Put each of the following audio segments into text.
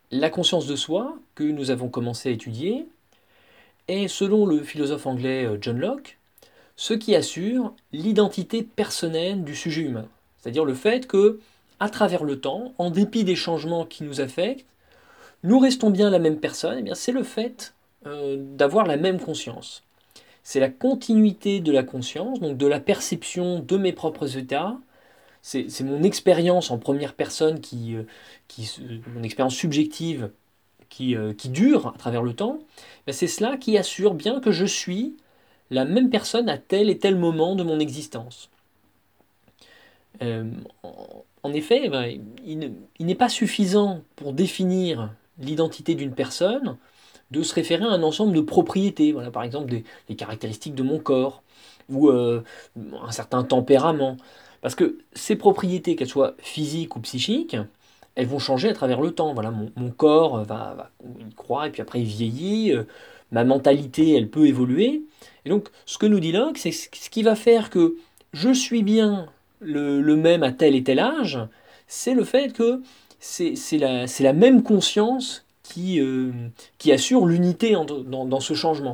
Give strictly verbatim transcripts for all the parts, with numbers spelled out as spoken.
La conscience de soi, que nous avons commencé à étudier, est, selon le philosophe anglais euh, John Locke, ce qui assure l'identité personnelle du sujet humain. C'est-à-dire le fait que, à travers le temps, en dépit des changements qui nous affectent, nous restons bien la même personne. Eh bien, c'est le fait euh, d'avoir la même conscience. C'est la continuité de la conscience, donc de la perception de mes propres états. C'est c'est mon expérience en première personne, qui, euh, qui, mon expérience subjective qui, euh, qui dure à travers le temps. Ben, c'est cela qui assure bien que je suis la même personne à tel et tel moment de mon existence. Euh, en, en effet, ben, il, ne- il n'est pas suffisant pour définir l'identité d'une personne de se référer à un ensemble de propriétés, voilà, par exemple des, les caractéristiques de mon corps ou euh, un certain tempérament. Parce que ces propriétés, qu'elles soient physiques ou psychiques, elles vont changer à travers le temps. Voilà, mon, mon corps va, va il croît et puis après il vieillit. euh, ma mentalité, elle peut évoluer. Et donc, ce que nous dit Locke, c'est ce qui va faire que je suis bien le, le même à tel et tel âge, c'est le fait que c'est c'est la, c'est la même conscience qui, euh, qui assure l'unité dans, dans ce changement.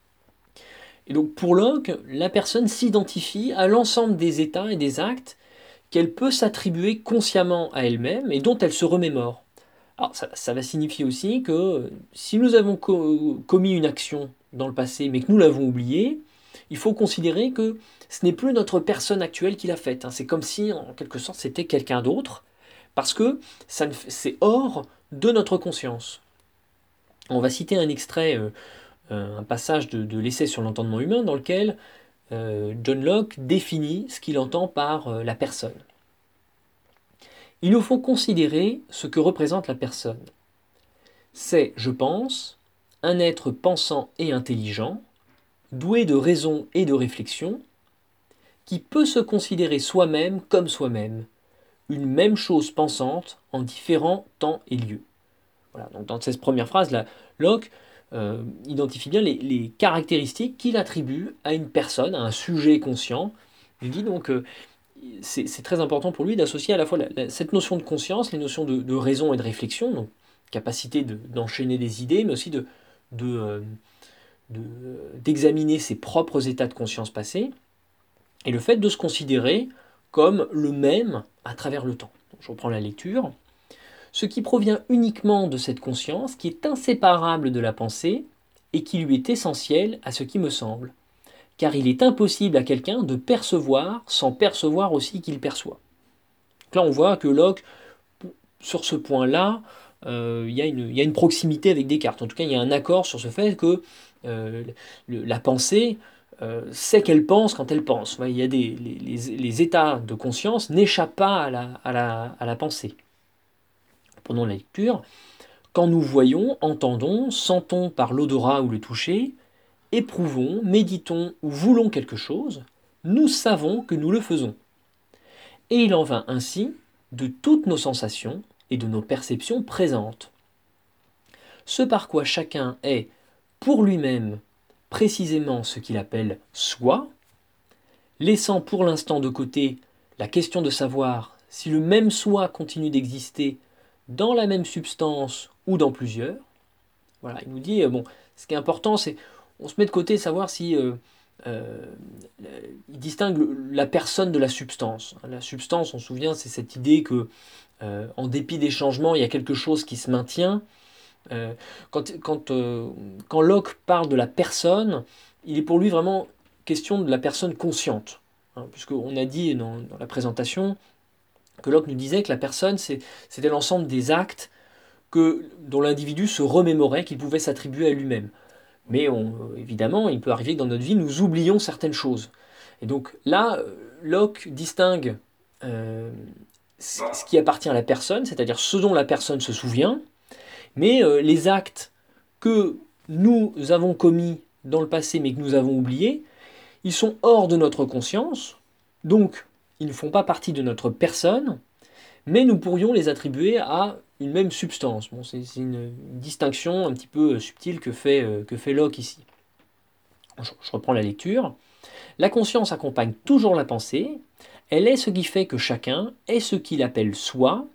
Et donc pour Locke, la personne s'identifie à l'ensemble des états et des actes qu'elle peut s'attribuer consciemment à elle-même et dont elle se remémore. Alors ça, ça va signifier aussi que si nous avons co- commis une action dans le passé mais que nous l'avons oubliée, il faut considérer que ce n'est plus notre personne actuelle qui l'a faite, hein. C'est comme si en quelque sorte c'était quelqu'un d'autre, parce que ça ne- c'est hors de notre conscience. On va citer un extrait, euh, euh, un passage de, de l'essai sur l'entendement humain dans lequel euh, John Locke définit ce qu'il entend par euh, la personne. Il nous faut considérer ce que représente la personne. C'est, je pense, un être pensant et intelligent, doué de raison et de réflexion, qui peut se considérer soi-même comme soi-même, une même chose pensante en différents temps et lieux. Voilà, donc dans cette première phrase, là, Locke euh, identifie bien les, les caractéristiques qu'il attribue à une personne, à un sujet conscient. Il dit donc euh, c'est c'est très important pour lui d'associer à la fois la- la- cette notion de conscience, les notions de, de raison et de réflexion, donc capacité de- d'enchaîner des idées, mais aussi de, de, euh, de- d'examiner ses propres états de conscience passés, et le fait de se considérer comme le même à travers le temps. Donc, je reprends la lecture. Ce qui provient uniquement de cette conscience, qui est inséparable de la pensée, et qui lui est essentiel à ce qui me semble. Car il est impossible à quelqu'un de percevoir sans percevoir aussi qu'il perçoit. Donc là, on voit que Locke, sur ce point-là, euh, il, y a une, il y a une proximité avec Descartes. En tout cas, il y a un accord sur ce fait que euh, le- la pensée euh, sait qu'elle pense quand elle pense. Il y a des, les, les- les états de conscience n'échappent pas à la, à la, à la pensée. Prenons la lecture. Quand nous voyons, entendons, sentons par l'odorat ou le toucher, éprouvons, méditons ou voulons quelque chose, nous savons que nous le faisons. Et il en va ainsi de toutes nos sensations et de nos perceptions présentes. Ce par quoi chacun est, pour lui-même, précisément ce qu'il appelle soi, laissant pour l'instant de côté la question de savoir si le même soi continue d'exister dans la même substance ou dans plusieurs. Voilà, il nous dit, euh, bon, ce qui est important, c'est on se met de côté savoir si euh, euh, il distingue la personne de la substance. La substance, on se souvient, c'est cette idée que euh, en dépit des changements, il y a quelque chose qui se maintient. Euh, quand, quand, euh, quand Locke parle de la personne, il est pour lui vraiment question de la personne consciente. Hein, puisqu'on a dit dans, dans la présentation que Locke nous disait que la personne, c'est, c'était l'ensemble des actes que, dont l'individu se remémorait, qu'il pouvait s'attribuer à lui-même. Mais on, évidemment, il peut arriver que dans notre vie, nous oublions certaines choses. Et donc là, euh, Locke distingue euh, ce ce qui appartient à la personne, c'est-à-dire ce dont la personne se souvient, mais euh, les actes que nous avons commis dans le passé mais que nous avons oubliés, ils sont hors de notre conscience, donc ils ne font pas partie de notre personne, mais nous pourrions les attribuer à une même substance. Bon, c'est c'est une, une distinction un petit peu subtile que fait, euh, que fait Locke ici. Je, je reprends la lecture. La conscience accompagne toujours la pensée, elle est ce qui fait que chacun est ce qu'il appelle soi,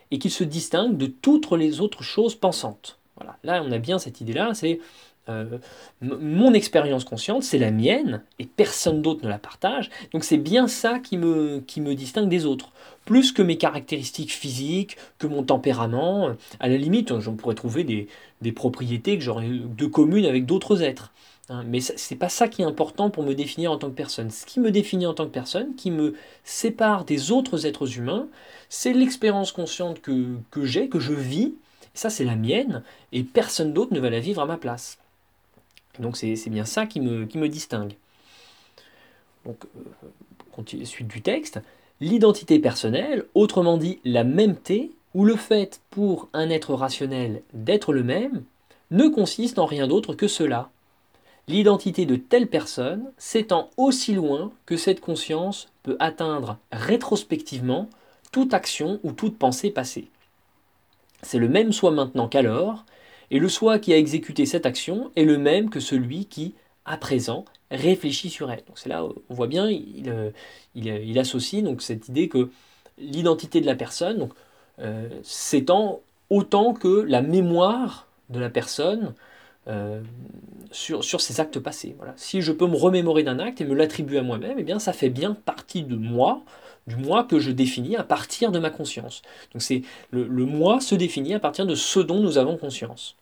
et qu'il se distingue de toutes les autres choses pensantes. Voilà. Là, on a bien cette idée-là, c'est euh, mon expérience consciente, c'est la mienne, et personne d'autre ne la partage, donc c'est bien ça qui me, qui me distingue des autres. Plus que mes caractéristiques physiques, que mon tempérament, à la limite, j'en pourrais trouver des, des propriétés que j'aurais de communes avec d'autres êtres. Hein, mais c'est pas ça qui est important pour me définir en tant que personne. Ce qui me définit en tant que personne, qui me sépare des autres êtres humains, c'est l'expérience consciente que, que j'ai, que je vis. Ça, c'est la mienne, et personne d'autre ne va la vivre à ma place. Donc c'est bien ça qui me, qui me distingue. Donc, euh, suite du texte, l'identité personnelle, autrement dit la mêmeté, ou le fait pour un être rationnel d'être le même, ne consiste en rien d'autre que cela. L'identité de telle personne s'étend aussi loin que cette conscience peut atteindre rétrospectivement toute action ou toute pensée passée. C'est le même soi maintenant qu'alors, et le soi qui a exécuté cette action est le même que celui qui, à présent, réfléchit sur elle. Donc c'est là, on voit bien, il, il, il associe donc cette idée que l'identité de la personne donc, euh, s'étend autant que la mémoire de la personne euh, sur, sur ses actes passés. Voilà. Si je peux me remémorer d'un acte et me l'attribuer à moi-même, eh bien ça fait bien partie de moi, du moi que je définis à partir de ma conscience. Donc c'est le, le moi se définit à partir de ce dont nous avons conscience.